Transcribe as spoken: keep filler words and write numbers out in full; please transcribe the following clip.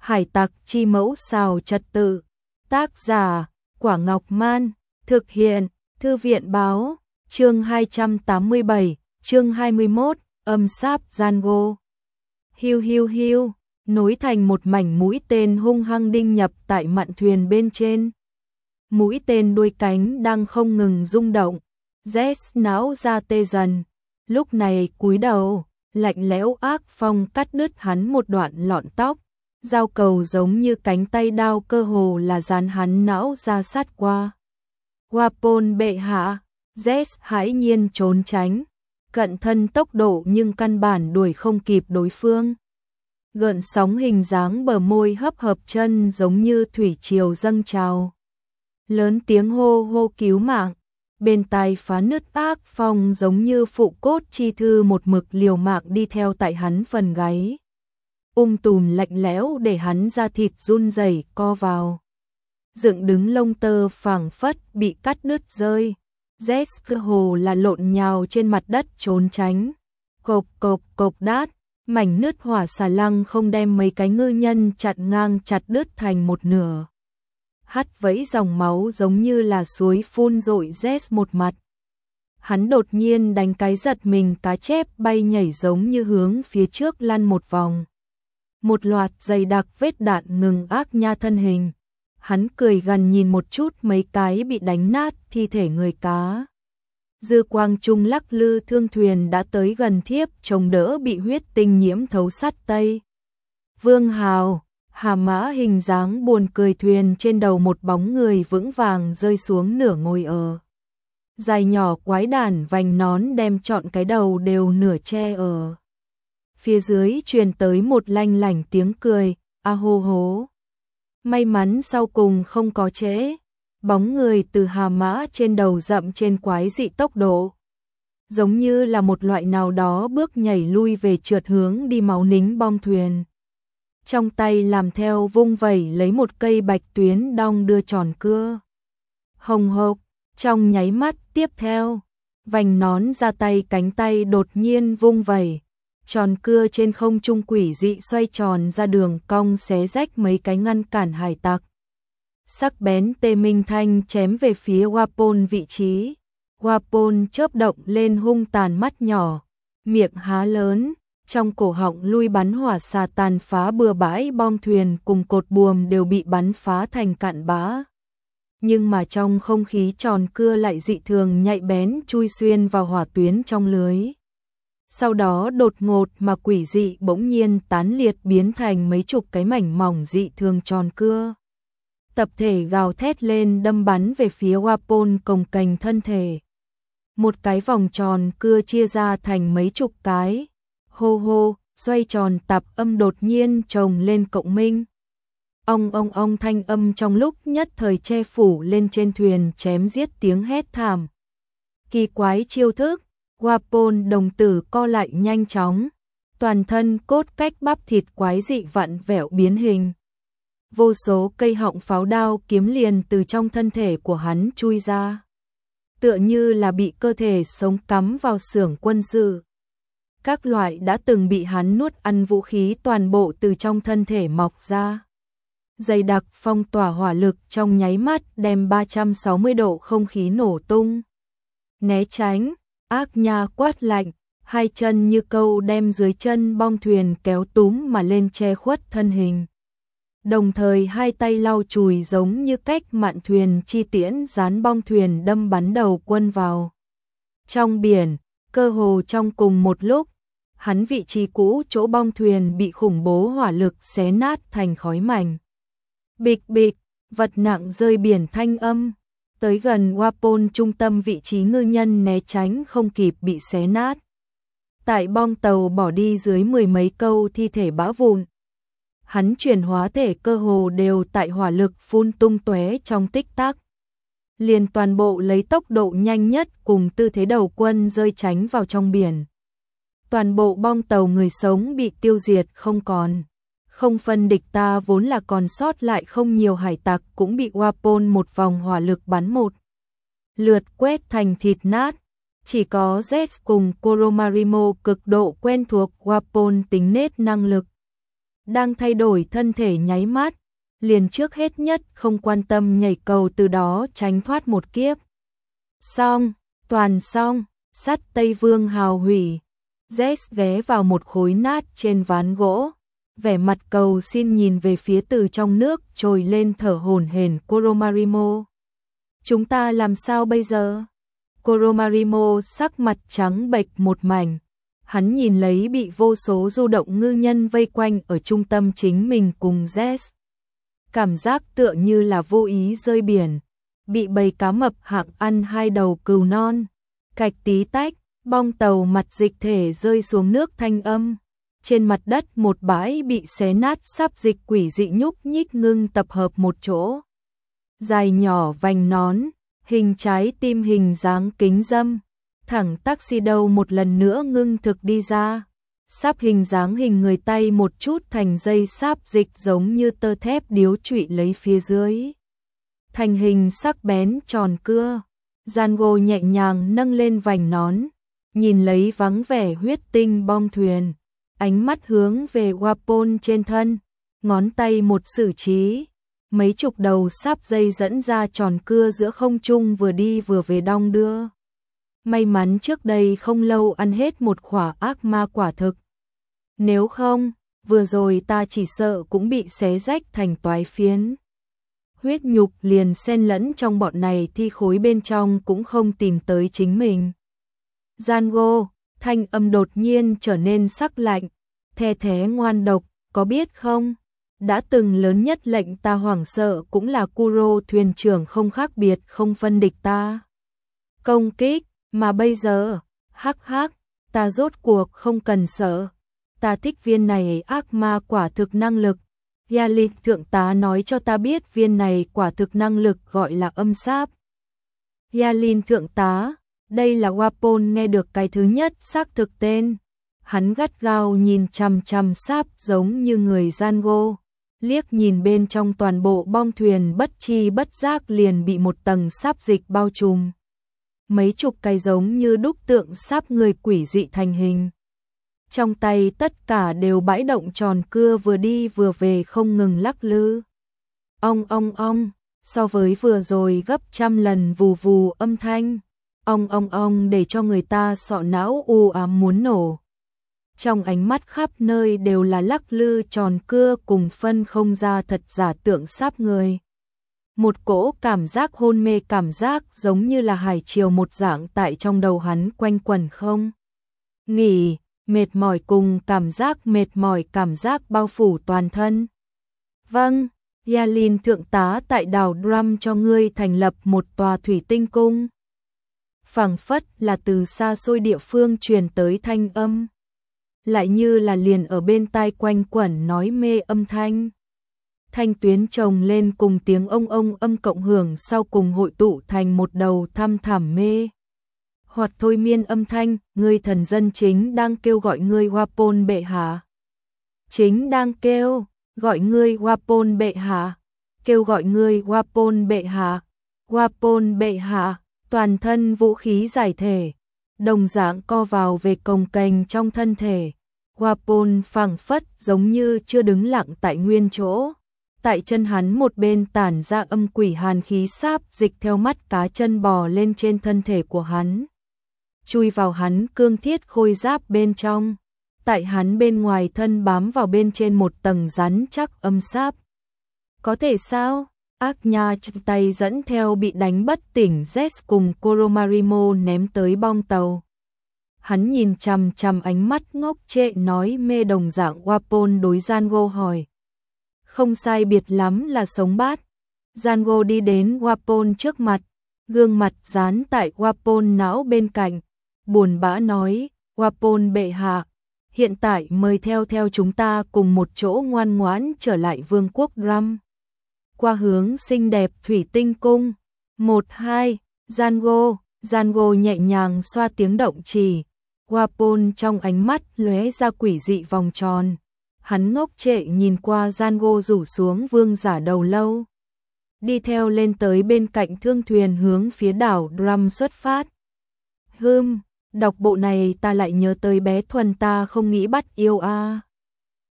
Hải tặc chi mẫu xào trật tự. Tác giả, Quả Ngọc Man. Thực hiện, Thư viện Báo. Chương hai trăm tám mươi bảy, chương hai mươi mốt, âm sáp Django. Hiu hiu hiu, nối thành một mảnh mũi tên hung hăng đinh nhập tại mạn thuyền bên trên. Mũi tên đuôi cánh đang không ngừng rung động. Zed não ra tê dần. Lúc này cúi đầu, lạnh lẽo ác phong cắt đứt hắn một đoạn lọn tóc. Dao cầu giống như cánh tay đao cơ hồ là dán hắn não ra sát qua. Wapol bệ hạ, Zed hãi nhiên trốn tránh, cận thân tốc độ nhưng căn bản đuổi không kịp đối phương. Gợn sóng hình dáng bờ môi hấp hợp chân giống như thủy triều dâng trào. Lớn tiếng hô hô cứu mạng, bên tai phá nứt ác phong giống như phụ cốt chi thư một mực liều mạng đi theo tại hắn phần gáy. Um tùm lạnh lẽo để hắn da thịt run rẩy co vào. Dựng đứng lông tơ phảng phất bị cắt đứt rơi. Zed cơ hồ là lộn nhào trên mặt đất trốn tránh. Cộp cộp cộp đát, mảnh nứt hỏa xà lăng không đem mấy cái ngư nhân chặn ngang chặt đứt thành một nửa. Hắt vẫy dòng máu giống như là suối phun dội Zed một mặt. Hắn đột nhiên đánh cái giật mình, cá chép bay nhảy giống như hướng phía trước lăn một vòng. Một loạt dày đặc vết đạn ngừng ác nha thân hình. Hắn cười gần nhìn một chút mấy cái bị đánh nát thi thể người cá. Dư quang trung lắc lư thương thuyền đã tới gần thiếp chống đỡ bị huyết tinh nhiễm thấu sắt tây. Vương Hào, hà mã hình dáng buồn cười thuyền trên đầu một bóng người vững vàng rơi xuống nửa ngồi ở. Dài nhỏ quái đản vành nón đem trọn cái đầu đều nửa che ở. Phía dưới truyền tới một lanh lảnh tiếng cười, a hô hố. May mắn sau cùng không có trễ. Bóng người từ hà mã trên đầu dậm trên quái dị tốc độ. Giống như là một loại nào đó bước nhảy lui về trượt hướng đi máu nính bom thuyền. Trong tay làm theo vung vẩy lấy một cây bạch tuyến đong đưa tròn cưa. Hồng hộc, trong nháy mắt tiếp theo, vành nón ra tay cánh tay đột nhiên vung vẩy. Tròn cưa trên không trung quỷ dị xoay tròn ra đường cong xé rách mấy cái ngăn cản hải tặc. Sắc bén tê minh thanh chém về phía Wapol vị trí. Wapol chớp động lên hung tàn mắt nhỏ, miệng há lớn, trong cổ họng lui bắn hỏa xà tàn phá bừa bãi, bom thuyền cùng cột buồm đều bị bắn phá thành cạn bã. Nhưng mà trong không khí tròn cưa lại dị thường nhạy bén chui xuyên vào hỏa tuyến trong lưới. Sau đó đột ngột mà quỷ dị bỗng nhiên tán liệt biến thành mấy chục cái mảnh mỏng dị thường tròn cưa. Tập thể gào thét lên đâm bắn về phía Wapol cồng kềnh thân thể. Một cái vòng tròn cưa chia ra thành mấy chục cái. Hô hô, xoay tròn tạp âm đột nhiên chồng lên cộng minh. Ong ong ong thanh âm trong lúc nhất thời che phủ lên trên thuyền chém giết tiếng hét thảm. Kỳ quái chiêu thức. Wapol đồng tử co lại nhanh chóng, toàn thân cốt cách bắp thịt quái dị vặn vẹo biến hình. Vô số cây họng pháo đao kiếm liền từ trong thân thể của hắn chui ra. Tựa như là bị cơ thể sống cắm vào xưởng quân sự. Các loại đã từng bị hắn nuốt ăn vũ khí toàn bộ từ trong thân thể mọc ra. Dày đặc phong tỏa hỏa lực trong nháy mắt đem ba trăm sáu mươi độ không khí nổ tung. Né tránh. Ác nha quát lạnh, hai chân như câu đem dưới chân bong thuyền kéo túm mà lên che khuất thân hình. Đồng thời hai tay lau chùi giống như cách mạn thuyền chi tiễn dán bong thuyền đâm bắn đầu quân vào. Trong biển, cơ hồ trong cùng một lúc, hắn vị trí cũ chỗ bong thuyền bị khủng bố hỏa lực xé nát thành khói mảnh. Bịch bịch, vật nặng rơi biển thanh âm. Tới gần Wapol trung tâm vị trí ngư nhân né tránh không kịp bị xé nát. Tại bong tàu bỏ đi dưới mười mấy câu thi thể bã vụn. Hắn chuyển hóa thể cơ hồ đều tại hỏa lực phun tung tóe trong tích tắc. Liền toàn bộ lấy tốc độ nhanh nhất cùng tư thế đầu quân rơi tránh vào trong biển. Toàn bộ bong tàu người sống bị tiêu diệt không còn. Không phân địch ta vốn là còn sót lại không nhiều hải tặc cũng bị Wapol một vòng hỏa lực bắn một lượt quét thành thịt nát. Chỉ có Zed cùng Coromarimo cực độ quen thuộc Wapol tính nết năng lực. đang thay đổi thân thể nháy mắt, liền trước hết nhất không quan tâm nhảy cầu từ đó tránh thoát một kiếp. Xong, toàn xong, sắt Tây Vương hào hủy. Zest ghé vào một khối nát trên ván gỗ, vẻ mặt cầu xin nhìn về phía từ trong nước trồi lên thở hổn hển Coromarimo. Chúng ta làm sao bây giờ? Coromarimo sắc mặt trắng bệch một mảnh. Hắn nhìn lấy bị vô số du động ngư nhân vây quanh ở trung tâm chính mình cùng Zest. Cảm giác tựa như là vô ý rơi biển, bị bầy cá mập hạng ăn hai đầu cừu non. Cạch tí tách, bong tàu mặt dịch thể rơi xuống nước thanh âm. Trên mặt đất một bãi bị xé nát sắp dịch quỷ dị nhúc nhích ngưng tập hợp một chỗ. Dài nhỏ vành nón, hình trái tim hình dáng kính dâm. Thẳng taxi đầu một lần nữa ngưng thực đi ra. Sáp hình dáng hình người tay một chút thành dây sáp dịch giống như tơ thép điếu trụy lấy phía dưới. Thành hình sắc bén tròn cưa. Django nhẹ nhàng nâng lên vành nón, nhìn lấy vắng vẻ huyết tinh bong thuyền, ánh mắt hướng về Wapol trên thân, ngón tay một xử trí, mấy chục đầu sáp dây dẫn ra tròn cưa giữa không trung vừa đi vừa về đong đưa. May mắn trước đây không lâu ăn hết một quả ác ma quả thực. Nếu không, vừa rồi ta chỉ sợ cũng bị xé rách thành toái phiến. Huyết nhục liền xen lẫn trong bọn này thi khối bên trong cũng không tìm tới chính mình. Django, thanh âm đột nhiên trở nên sắc lạnh, the thé ngoan độc, có biết không? Đã từng lớn nhất lệnh ta hoảng sợ cũng là Kuro thuyền trưởng không khác biệt không phân địch ta. Công kích, mà bây giờ, hắc hắc, ta rốt cuộc không cần sợ. Ta thích viên này ác ma quả thực năng lực. Yalit thượng tá nói cho ta biết viên này quả thực năng lực gọi là âm sáp. Yalin thượng tá, đây là Wapol nghe được cái thứ nhất xác thực tên. Hắn gắt gao nhìn chằm chằm sáp giống như người Django. Liếc nhìn bên trong toàn bộ bong thuyền bất chi bất giác liền bị một tầng sáp dịch bao trùm. Mấy chục cái giống như đúc tượng sáp người quỷ dị thành hình. Trong tay tất cả đều bãi động tròn cưa vừa đi vừa về không ngừng lắc lư. Ong ong ong, so với vừa rồi gấp trăm lần vù vù âm thanh. Ong ong ong để cho người ta sọ não u ám muốn nổ. Trong ánh mắt khắp nơi đều là lắc lư tròn cưa cùng phân không ra thật giả tượng sáp người. Một cỗ cảm giác hôn mê cảm giác giống như là hải triều một dạng tại trong đầu hắn quanh quẩn không. Nghỉ. Mệt mỏi cùng cảm giác mệt mỏi cảm giác bao phủ toàn thân. Vâng, Yalin thượng tá tại đảo Drum cho ngươi thành lập một tòa thủy tinh cung. Phảng phất là từ xa xôi địa phương truyền tới thanh âm. Lại như là liền ở bên tai quanh quẩn nói mê âm thanh. Thanh tuyến chồng lên cùng tiếng ông ông âm cộng hưởng sau cùng hội tụ thành một đầu thăm thẳm mê. Hoặc thôi miên âm thanh, ngươi thần dân chính đang kêu gọi ngươi Wapol bệ hạ. Chính đang kêu, gọi ngươi Wapol bệ hạ. Kêu gọi ngươi Wapol bệ hạ. Wapol bệ hạ, toàn thân vũ khí giải thể. Đồng dạng co vào về cồng kềnh trong thân thể. Wapol phảng phất giống như chưa đứng lặng tại nguyên chỗ. Tại chân hắn một bên tản ra âm quỷ hàn khí sáp dịch theo mắt cá chân bò lên trên thân thể của hắn. Chui vào hắn cương thiết khôi giáp bên trong, tại hắn bên ngoài thân bám vào bên trên một tầng rắn chắc âm sáp. Có thể sao? Ác nha tay dẫn theo bị đánh bất tỉnh Zest cùng Coromarimo ném tới bong tàu. Hắn nhìn chằm chằm ánh mắt ngốc trệ nói mê đồng dạng Wapol đối Django hỏi. Không sai biệt lắm là sống bát. Django đi đến Wapol trước mặt, gương mặt dán tại Wapol não bên cạnh. Buồn bã nói, Wapol bệ hạ, hiện tại mời theo theo chúng ta cùng một chỗ ngoan ngoãn trở lại vương quốc Drum. Qua hướng xinh đẹp thủy tinh cung. Một hai, Django, Django nhẹ nhàng xoa tiếng động chỉ. Wapol trong ánh mắt lóe ra quỷ dị vòng tròn. Hắn ngốc trệ nhìn qua Django rủ xuống vương giả đầu lâu. Đi theo lên tới bên cạnh thương thuyền hướng phía đảo Drum xuất phát. Hừm, đọc bộ này ta lại nhớ tới bé Thuần ta không nghĩ bắt yêu a. À.